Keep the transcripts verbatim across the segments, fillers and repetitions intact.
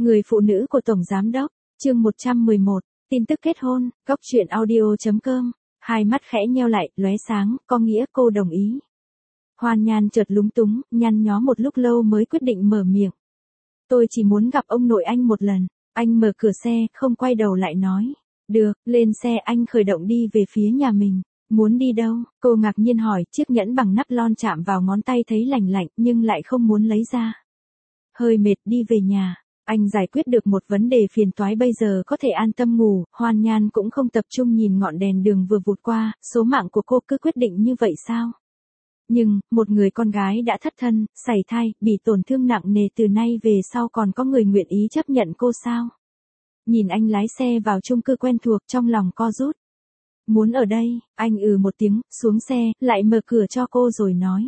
Người phụ nữ của Tổng Giám Đốc, chương một trăm mười một, tin tức kết hôn, góc truyện audio chấm com, hai mắt khẽ nheo lại, lóe sáng, có nghĩa cô đồng ý. Hoan Nhan chợt lúng túng, nhăn nhó một lúc lâu mới quyết định mở miệng. Tôi chỉ muốn gặp ông nội anh một lần, anh mở cửa xe, không quay đầu lại nói. Được, lên xe anh khởi động đi về phía nhà mình. Muốn đi đâu? Cô ngạc nhiên hỏi, chiếc nhẫn bằng nắp lon chạm vào ngón tay thấy lành lạnh nhưng lại không muốn lấy ra. Hơi mệt đi về nhà. Anh giải quyết được một vấn đề phiền toái bây giờ có thể an tâm ngủ, Hoan Nhan cũng không tập trung nhìn ngọn đèn đường vừa vụt qua, số mạng của cô cứ quyết định như vậy sao? Nhưng, một người con gái đã thất thân, sảy thai, bị tổn thương nặng nề từ nay về sau còn có người nguyện ý chấp nhận cô sao? Nhìn anh lái xe vào chung cư quen thuộc trong lòng co rút. Muốn ở đây, anh ừ một tiếng, xuống xe, lại mở cửa cho cô rồi nói.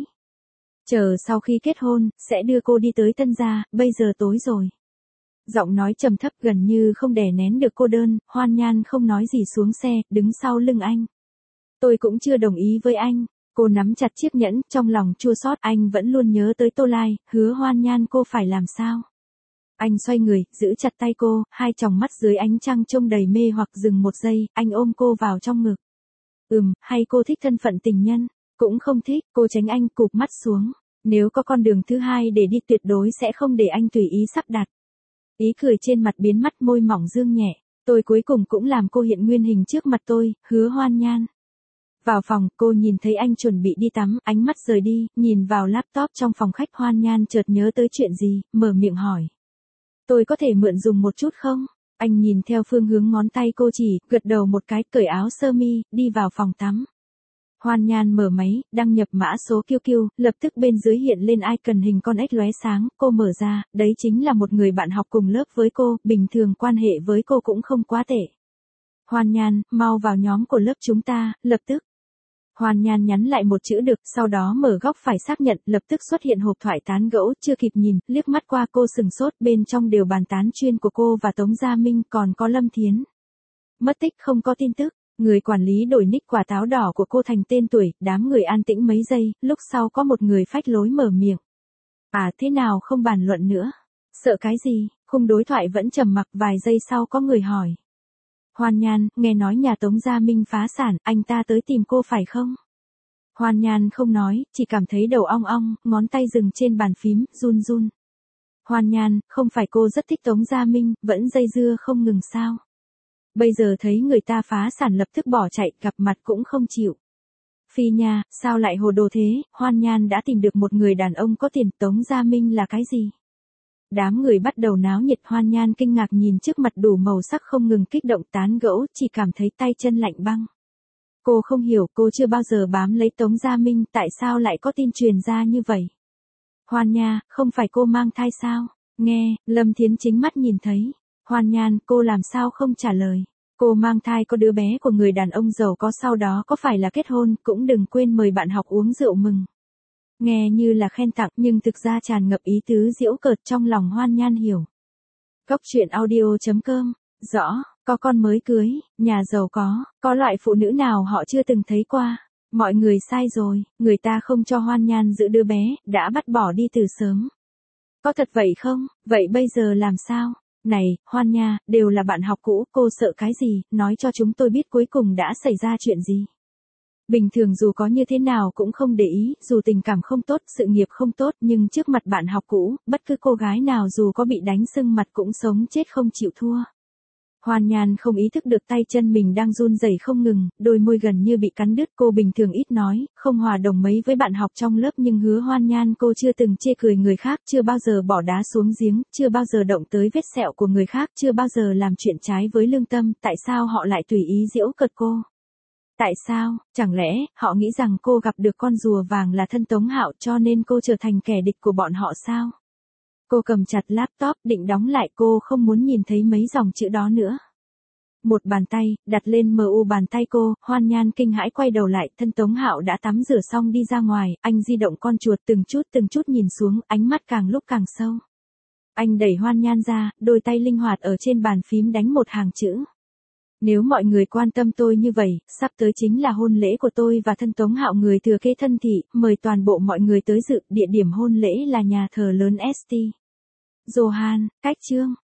Chờ sau khi kết hôn, sẽ đưa cô đi tới Tân Gia, bây giờ tối rồi. Giọng nói trầm thấp gần như không đè nén được cô đơn, Hoan Nhan không nói gì xuống xe, đứng sau lưng anh. Tôi cũng chưa đồng ý với anh. Cô nắm chặt chiếc nhẫn, trong lòng chua xót, anh vẫn luôn nhớ tới Tô Lai, hứa Hoan Nhan cô phải làm sao. Anh xoay người, giữ chặt tay cô, hai tròng mắt dưới ánh trăng trông đầy mê hoặc dừng một giây, anh ôm cô vào trong ngực. Ừm, hay cô thích thân phận tình nhân? Cũng không thích, cô tránh anh, cụp mắt xuống. Nếu có con đường thứ hai để đi tuyệt đối sẽ không để anh tùy ý sắp đặt. Ý cười trên mặt biến mất, môi mỏng dương nhẹ. Tôi cuối cùng cũng làm cô hiện nguyên hình trước mặt tôi, hứa Hoan Nhan. Vào phòng, cô nhìn thấy anh chuẩn bị đi tắm, ánh mắt rời đi, nhìn vào laptop trong phòng khách. Hoan Nhan chợt nhớ tới chuyện gì, mở miệng hỏi. Tôi có thể mượn dùng một chút không? Anh nhìn theo phương hướng ngón tay cô chỉ, gật đầu một cái, cởi áo sơ mi, đi vào phòng tắm. Hoan Nhan mở máy, đăng nhập mã số Q Q, lập tức bên dưới hiện lên icon hình con ếch lóe sáng, cô mở ra, đấy chính là một người bạn học cùng lớp với cô, bình thường quan hệ với cô cũng không quá tệ. Hoan Nhan, mau vào nhóm của lớp chúng ta, lập tức. Hoan Nhan nhắn lại một chữ được, sau đó mở góc phải xác nhận, lập tức xuất hiện hộp thoại tán gẫu, chưa kịp nhìn, liếc mắt qua cô sừng sốt, bên trong đều bàn tán chuyên của cô và Tống Gia Minh, còn có Lâm Thiến. Mất tích không có tin tức, người quản lý đổi nick quả táo đỏ của cô thành tên tuổi, đám người an tĩnh mấy giây, lúc sau có một người phách lối mở miệng. À thế nào không bàn luận nữa? Sợ cái gì? Khung đối thoại vẫn trầm mặc, vài giây sau có người hỏi. Hoan Nhan, nghe nói nhà Tống Gia Minh phá sản, anh ta tới tìm cô phải không? Hoan Nhan không nói, chỉ cảm thấy đầu ong ong, ngón tay dừng trên bàn phím, run run. Hoan Nhan, không phải cô rất thích Tống Gia Minh, vẫn dây dưa không ngừng sao? Bây giờ thấy người ta phá sản lập tức bỏ chạy, gặp mặt cũng không chịu. Phi nha, sao lại hồ đồ thế? Hoan Nhan đã tìm được một người đàn ông có tiền, Tống Gia Minh là cái gì? Đám người bắt đầu náo nhiệt. Hoan Nhan kinh ngạc nhìn trước mặt đủ màu sắc không ngừng kích động tán gẫu, chỉ cảm thấy tay chân lạnh băng. Cô không hiểu, cô chưa bao giờ bám lấy Tống Gia Minh, tại sao lại có tin truyền ra như vậy? Hoan Nha, không phải cô mang thai sao? Nghe, Lâm Thiến chính mắt nhìn thấy. Hoan Nhan, cô làm sao không trả lời? Cô mang thai có đứa bé của người đàn ông giàu có, sau đó có phải là kết hôn, cũng đừng quên mời bạn học uống rượu mừng. Nghe như là khen tặng nhưng thực ra tràn ngập ý tứ giễu cợt, trong lòng Hoan Nhan hiểu. Góc truyện audio chấm com, rõ, có con mới cưới, nhà giàu có, có loại phụ nữ nào họ chưa từng thấy qua. Mọi người sai rồi, người ta không cho Hoan Nhan giữ đứa bé, đã bắt bỏ đi từ sớm. Có thật vậy không? Vậy bây giờ làm sao? Này, Hoan Nha, đều là bạn học cũ, cô sợ cái gì, nói cho chúng tôi biết cuối cùng đã xảy ra chuyện gì. Bình thường dù có như thế nào cũng không để ý, dù tình cảm không tốt, sự nghiệp không tốt, nhưng trước mặt bạn học cũ, bất cứ cô gái nào dù có bị đánh sưng mặt cũng sống chết không chịu thua. Hoan Nhan không ý thức được tay chân mình đang run rẩy không ngừng, đôi môi gần như bị cắn đứt. Cô bình thường ít nói, không hòa đồng mấy với bạn học trong lớp, nhưng hứa Hoan Nhan cô chưa từng chê cười người khác, chưa bao giờ bỏ đá xuống giếng, chưa bao giờ động tới vết sẹo của người khác, chưa bao giờ làm chuyện trái với lương tâm. Tại sao họ lại tùy ý giễu cợt cô? Tại sao? Chẳng lẽ họ nghĩ rằng cô gặp được con rùa vàng là thân Tống Hạo cho nên cô trở thành kẻ địch của bọn họ sao? Cô cầm chặt laptop định đóng lại, cô không muốn nhìn thấy mấy dòng chữ đó nữa. Một bàn tay đặt lên mu bàn tay cô, Hoan Nhan kinh hãi quay đầu lại, thân Tống Hạo đã tắm rửa xong đi ra ngoài, anh di động con chuột từng chút từng chút nhìn xuống, ánh mắt càng lúc càng sâu. Anh đẩy Hoan Nhan ra, đôi tay linh hoạt ở trên bàn phím đánh một hàng chữ. Nếu mọi người quan tâm tôi như vậy, sắp tới chính là hôn lễ của tôi và thân Tống Hạo người thừa kế thân thị, mời toàn bộ mọi người tới dự, địa điểm hôn lễ là nhà thờ lớn ét tê. Johan, cách chương.